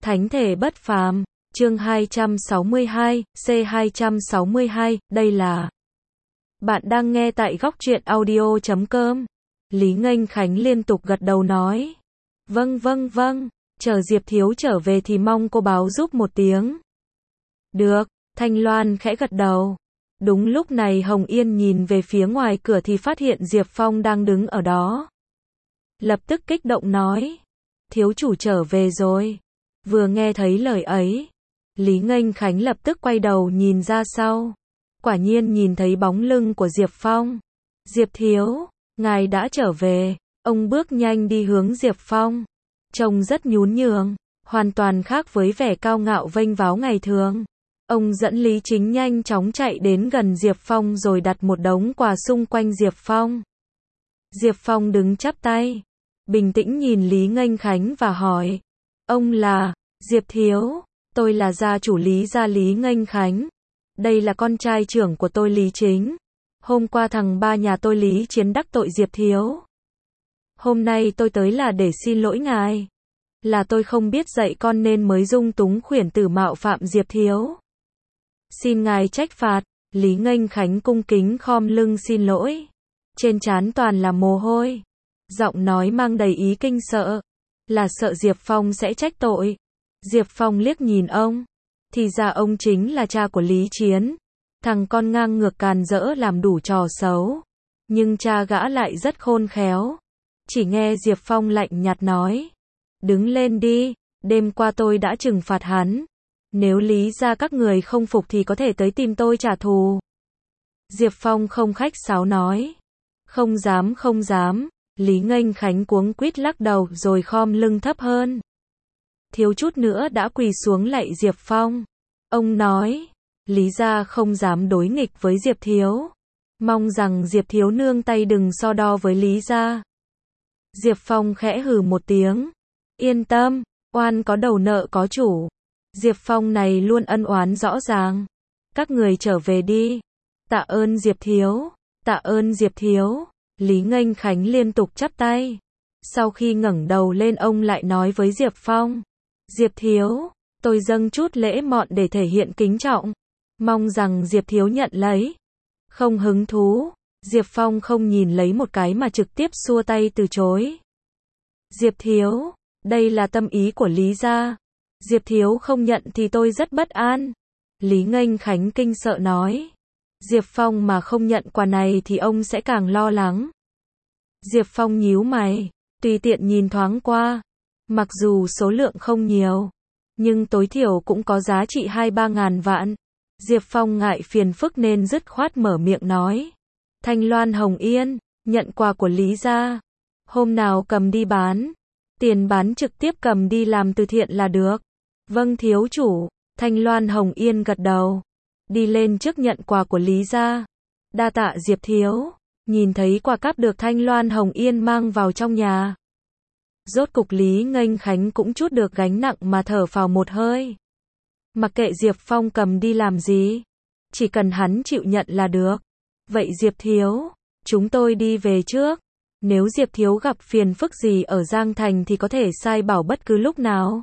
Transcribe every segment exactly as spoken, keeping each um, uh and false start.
Thánh thể bất phàm, chương hai trăm sáu mươi hai, C hai trăm sáu mươi hai, đây là... Bạn đang nghe tại góc truyện audio chấm com. Lý Nghênh Khánh liên tục gật đầu nói. Vâng vâng vâng, chờ Diệp Thiếu trở về thì mong cô báo giúp một tiếng. Được, Thanh Loan khẽ gật đầu. Đúng lúc này Hồng Yên nhìn về phía ngoài cửa thì phát hiện Diệp Phong đang đứng ở đó. Lập tức kích động nói. Thiếu chủ trở về rồi. Vừa nghe thấy lời ấy, Lý Nghênh Khánh lập tức quay đầu nhìn ra sau. Quả nhiên nhìn thấy bóng lưng của Diệp Phong. Diệp Thiếu, ngài đã trở về. Ông bước nhanh đi hướng Diệp Phong. Trông rất nhún nhường, hoàn toàn khác với vẻ cao ngạo vênh váo ngày thường. Ông dẫn Lý Chính nhanh chóng chạy đến gần Diệp Phong rồi đặt một đống quà xung quanh Diệp Phong. Diệp Phong đứng chắp tay, bình tĩnh nhìn Lý Nghênh Khánh và hỏi. Ông là... Diệp Thiếu, tôi là gia chủ Lý gia Lý Nghênh Khánh. Đây là con trai trưởng của tôi Lý Chính. Hôm qua thằng ba nhà tôi Lý Chiến đắc tội Diệp Thiếu. Hôm nay tôi tới là để xin lỗi ngài. Là tôi không biết dạy con nên mới dung túng khuyển tử mạo phạm Diệp Thiếu. Xin ngài trách phạt. Lý Nghênh Khánh cung kính khom lưng xin lỗi. Trên trán toàn là mồ hôi. Giọng nói mang đầy ý kinh sợ. Là sợ Diệp Phong sẽ trách tội. Diệp Phong liếc nhìn ông. Thì ra ông chính là cha của Lý Chiến. Thằng con ngang ngược càn rỡ làm đủ trò xấu. Nhưng cha gã lại rất khôn khéo. Chỉ nghe Diệp Phong lạnh nhạt nói. Đứng lên đi, đêm qua tôi đã trừng phạt hắn. Nếu Lý gia các người không phục thì có thể tới tìm tôi trả thù. Diệp Phong không khách sáo nói. Không dám không dám. Lý Nghênh Khánh cuống quýt lắc đầu rồi khom lưng thấp hơn. Thiếu chút nữa đã quỳ xuống lạy Diệp Phong. Ông nói, Lý gia không dám đối nghịch với Diệp Thiếu. Mong rằng Diệp Thiếu nương tay đừng so đo với Lý gia. Diệp Phong khẽ hừ một tiếng. Yên tâm, oan có đầu nợ có chủ. Diệp Phong này luôn ân oán rõ ràng. Các người trở về đi. Tạ ơn Diệp Thiếu, tạ ơn Diệp Thiếu. Lý Nghênh Khánh liên tục chắp tay. Sau khi ngẩng đầu lên ông lại nói với Diệp Phong. Diệp Thiếu, tôi dâng chút lễ mọn để thể hiện kính trọng. Mong rằng Diệp Thiếu nhận lấy. Không hứng thú. Diệp Phong không nhìn lấy một cái mà trực tiếp xua tay từ chối. Diệp Thiếu, đây là tâm ý của Lý gia. Diệp Thiếu không nhận thì tôi rất bất an. Lý Nghênh Khánh kinh sợ nói. Diệp Phong mà không nhận quà này thì ông sẽ càng lo lắng. Diệp Phong nhíu mày, tùy tiện nhìn thoáng qua. Mặc dù số lượng không nhiều, nhưng tối thiểu cũng có giá trị hai ba ngàn vạn. Diệp Phong ngại phiền phức nên dứt khoát mở miệng nói. Thanh Loan Hồng Yên, nhận quà của Lý gia. Hôm nào cầm đi bán. Tiền bán trực tiếp cầm đi làm từ thiện là được. Vâng thiếu chủ. Thanh Loan Hồng Yên gật đầu. Đi lên trước nhận quà của Lý gia. Đa tạ Diệp Thiếu. Nhìn thấy quà cáp được Thanh Loan Hồng Yên mang vào trong nhà. Rốt cục Lý Nghênh Khánh cũng chút được gánh nặng mà thở phào một hơi. Mặc kệ Diệp Phong cầm đi làm gì. Chỉ cần hắn chịu nhận là được. Vậy Diệp Thiếu, chúng tôi đi về trước. Nếu Diệp Thiếu gặp phiền phức gì ở Giang Thành thì có thể sai bảo bất cứ lúc nào.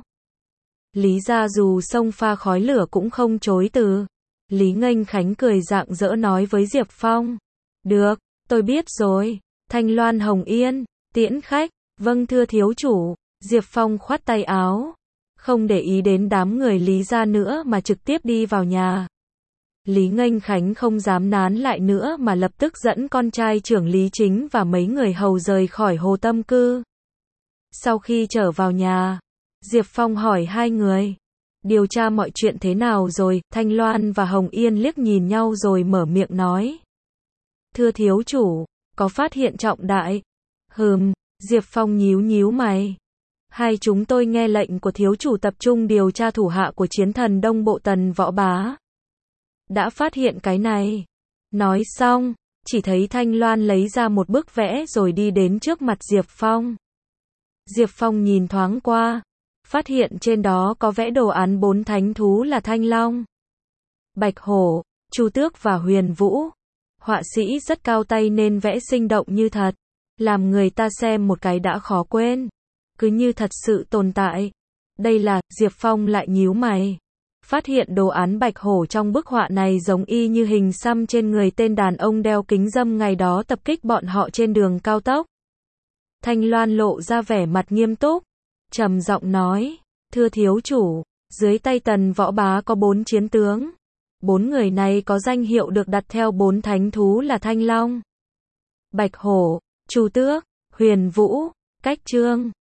Lý gia dù sông pha khói lửa cũng không chối từ. Lý Nghênh Khánh cười rạng rỡ nói với Diệp Phong. Được, tôi biết rồi. Thanh Loan Hồng Yên, tiễn khách. Vâng thưa thiếu chủ. Diệp Phong khoát tay áo. Không để ý đến đám người Lý gia nữa mà trực tiếp đi vào nhà. Lý Nghênh Khánh không dám nán lại nữa mà lập tức dẫn con trai trưởng Lý Chính và mấy người hầu rời khỏi Hồ Tâm Cư. Sau khi trở vào nhà, Diệp Phong hỏi hai người. Điều tra mọi chuyện thế nào rồi? Thanh Loan và Hồng Yên liếc nhìn nhau rồi mở miệng nói. Thưa thiếu chủ, có phát hiện trọng đại. Hừm, Diệp Phong nhíu nhíu mày. Hai chúng tôi nghe lệnh của thiếu chủ tập trung điều tra thủ hạ của chiến thần Đông Bộ Tần Võ Bá. Đã phát hiện cái này. Nói xong, chỉ thấy Thanh Loan lấy ra một bức vẽ rồi đi đến trước mặt Diệp Phong. Diệp Phong nhìn thoáng qua, phát hiện trên đó có vẽ đồ án bốn thánh thú là Thanh Long, Bạch Hổ, Chu Tước và Huyền Vũ. Họa sĩ rất cao tay nên vẽ sinh động như thật, làm người ta xem một cái đã khó quên, cứ như thật sự tồn tại. Đây là, Diệp Phong lại nhíu mày. Phát hiện đồ án bạch hổ trong bức họa này giống y như hình xăm trên người tên đàn ông đeo kính râm ngày đó tập kích bọn họ trên đường cao tốc. Thanh Loan lộ ra vẻ mặt nghiêm túc, trầm giọng nói, thưa thiếu chủ, dưới tay Tần Võ Bá có bốn chiến tướng. Bốn người này có danh hiệu được đặt theo bốn thánh thú là Thanh Long, Bạch Hổ, Chu Tước, Huyền Vũ, Cách Trương.